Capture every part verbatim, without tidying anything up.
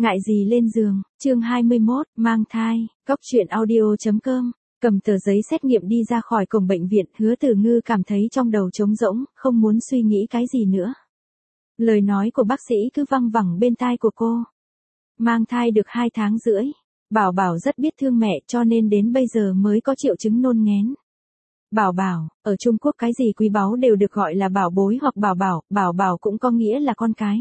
Ngại gì lên giường, chương hai mươi mốt, mang thai, Cóc truyện audio chấm com. Cầm tờ giấy xét nghiệm đi ra khỏi cổng bệnh viện, Hứa Tử Ngư cảm thấy trong đầu trống rỗng, không muốn suy nghĩ cái gì nữa. Lời nói của bác sĩ cứ văng vẳng bên tai của cô. Mang thai được hai tháng rưỡi, Bảo Bảo rất biết thương mẹ cho nên đến bây giờ mới có triệu chứng nôn nghén. Bảo Bảo, ở Trung Quốc cái gì quý báu đều được gọi là bảo bối hoặc Bảo Bảo, Bảo Bảo cũng có nghĩa là con cái.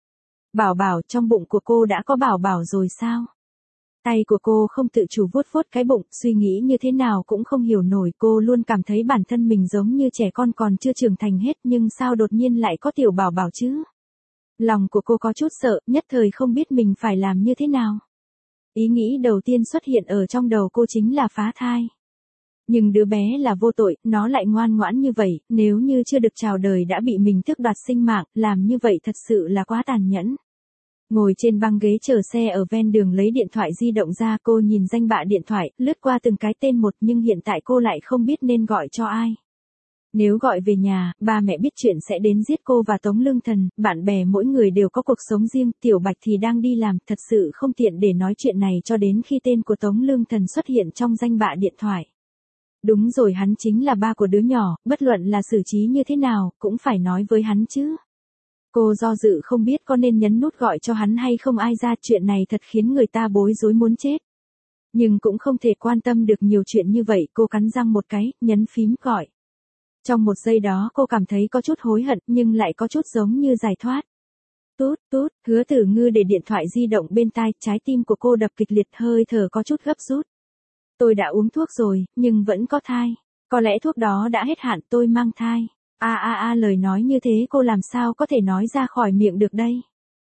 Bảo Bảo, trong bụng của cô đã có Bảo Bảo rồi sao? Tay của cô không tự chủ vuốt vuốt cái bụng, suy nghĩ như thế nào cũng không hiểu nổi, cô luôn cảm thấy bản thân mình giống như trẻ con còn chưa trưởng thành hết, nhưng sao đột nhiên lại có tiểu Bảo Bảo chứ? Lòng của cô có chút sợ, nhất thời không biết mình phải làm như thế nào. Ý nghĩ đầu tiên xuất hiện ở trong đầu cô chính là phá thai. Nhưng đứa bé là vô tội, nó lại ngoan ngoãn như vậy, nếu như chưa được chào đời đã bị mình tước đoạt sinh mạng, làm như vậy thật sự là quá tàn nhẫn. Ngồi trên băng ghế chờ xe ở ven đường lấy điện thoại di động ra, cô nhìn danh bạ điện thoại, lướt qua từng cái tên một, nhưng hiện tại cô lại không biết nên gọi cho ai. Nếu gọi về nhà, ba mẹ biết chuyện sẽ đến giết cô và Tống Lương Thần, bạn bè mỗi người đều có cuộc sống riêng, Tiểu Bạch thì đang đi làm, thật sự không tiện để nói chuyện này cho đến khi tên của Tống Lương Thần xuất hiện trong danh bạ điện thoại. Đúng rồi, hắn chính là ba của đứa nhỏ, bất luận là xử trí như thế nào, cũng phải nói với hắn chứ. Cô do dự không biết có nên nhấn nút gọi cho hắn hay không, ai ra, chuyện này thật khiến người ta bối rối muốn chết. Nhưng cũng không thể quan tâm được nhiều chuyện như vậy, cô cắn răng một cái, nhấn phím gọi. Trong một giây đó cô cảm thấy có chút hối hận, nhưng lại có chút giống như giải thoát. Tút, tút, Hứa Tử Ngư để điện thoại di động bên tai, trái tim của cô đập kịch liệt, hơi thở có chút gấp rút. Tôi đã uống thuốc rồi, nhưng vẫn có thai. Có lẽ thuốc đó đã hết hạn, tôi mang thai. A a a, lời nói như thế cô làm sao có thể nói ra khỏi miệng được đây?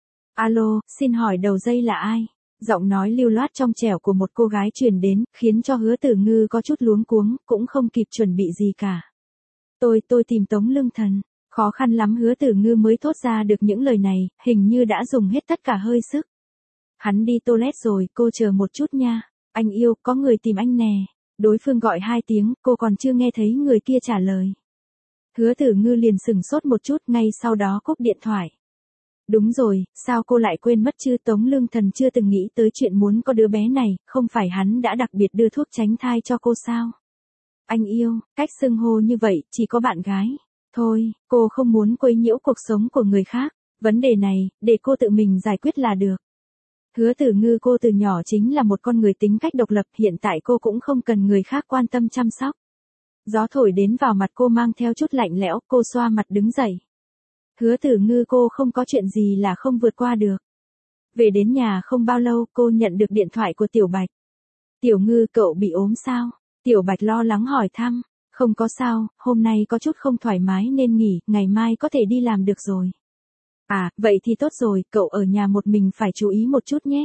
Alo, xin hỏi đầu dây là ai? Giọng nói lưu loát trong trẻo của một cô gái truyền đến, khiến cho Hứa Tử Ngư có chút luống cuống, cũng không kịp chuẩn bị gì cả. Tôi, tôi tìm Tống Lương Thần. Khó khăn lắm Hứa Tử Ngư mới thốt ra được những lời này, hình như đã dùng hết tất cả hơi sức. Hắn đi toilet rồi, cô chờ một chút nha. Anh yêu, có người tìm anh nè. Đối phương gọi hai tiếng, cô còn chưa nghe thấy người kia trả lời. Hứa Tử Ngư liền sửng sốt một chút, ngay sau đó cúp điện thoại. Đúng rồi, sao cô lại quên mất chứ, Tống Lương Thần chưa từng nghĩ tới chuyện muốn có đứa bé này, không phải hắn đã đặc biệt đưa thuốc tránh thai cho cô sao? Anh yêu, cách xưng hô như vậy, chỉ có bạn gái. Thôi, cô không muốn quấy nhiễu cuộc sống của người khác, vấn đề này, để cô tự mình giải quyết là được. Hứa Tử Ngư, cô từ nhỏ chính là một con người tính cách độc lập, hiện tại cô cũng không cần người khác quan tâm chăm sóc. Gió thổi đến vào mặt cô mang theo chút lạnh lẽo, cô xoa mặt đứng dậy. Hứa Tử Ngư, cô không có chuyện gì là không vượt qua được. Về đến nhà không bao lâu, cô nhận được điện thoại của Tiểu Bạch. Tiểu Ngư, cậu bị ốm sao? Tiểu Bạch lo lắng hỏi thăm. Không có sao, hôm nay có chút không thoải mái nên nghỉ, ngày mai có thể đi làm được rồi. À, vậy thì tốt rồi, cậu ở nhà một mình phải chú ý một chút nhé.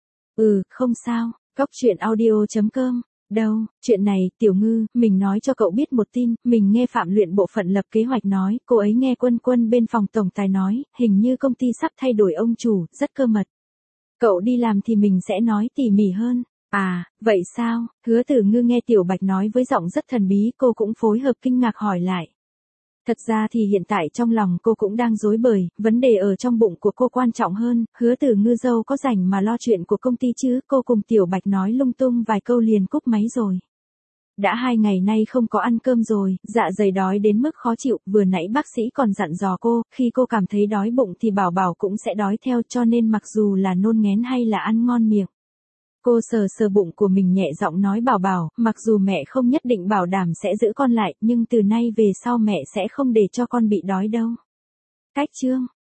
Ừ, không sao, Cóc truyện audio chấm com. Đâu, chuyện này, Tiểu Ngư, mình nói cho cậu biết một tin, mình nghe Phạm Luyện bộ phận lập kế hoạch nói, cô ấy nghe Quân Quân bên phòng tổng tài nói, hình như công ty sắp thay đổi ông chủ, rất cơ mật. Cậu đi làm thì mình sẽ nói tỉ mỉ hơn. À, vậy sao? Hứa Tử Ngư nghe Tiểu Bạch nói với giọng rất thần bí, cô cũng phối hợp kinh ngạc hỏi lại. Thật ra thì hiện tại trong lòng cô cũng đang rối bời, vấn đề ở trong bụng của cô quan trọng hơn, Hứa Tử Ngư dâu có rảnh mà lo chuyện của công ty chứ, cô cùng Tiểu Bạch nói lung tung vài câu liền cúp máy rồi. Đã hai ngày nay không có ăn cơm rồi, dạ dày đói đến mức khó chịu, vừa nãy bác sĩ còn dặn dò cô, khi cô cảm thấy đói bụng thì Bảo Bảo cũng sẽ đói theo, cho nên mặc dù là nôn nghén hay là ăn ngon miệng. Cô sờ sờ bụng của mình nhẹ giọng nói, Bảo Bảo, mặc dù mẹ không nhất định bảo đảm sẽ giữ con lại, nhưng từ nay về sau mẹ sẽ không để cho con bị đói đâu. Cách chương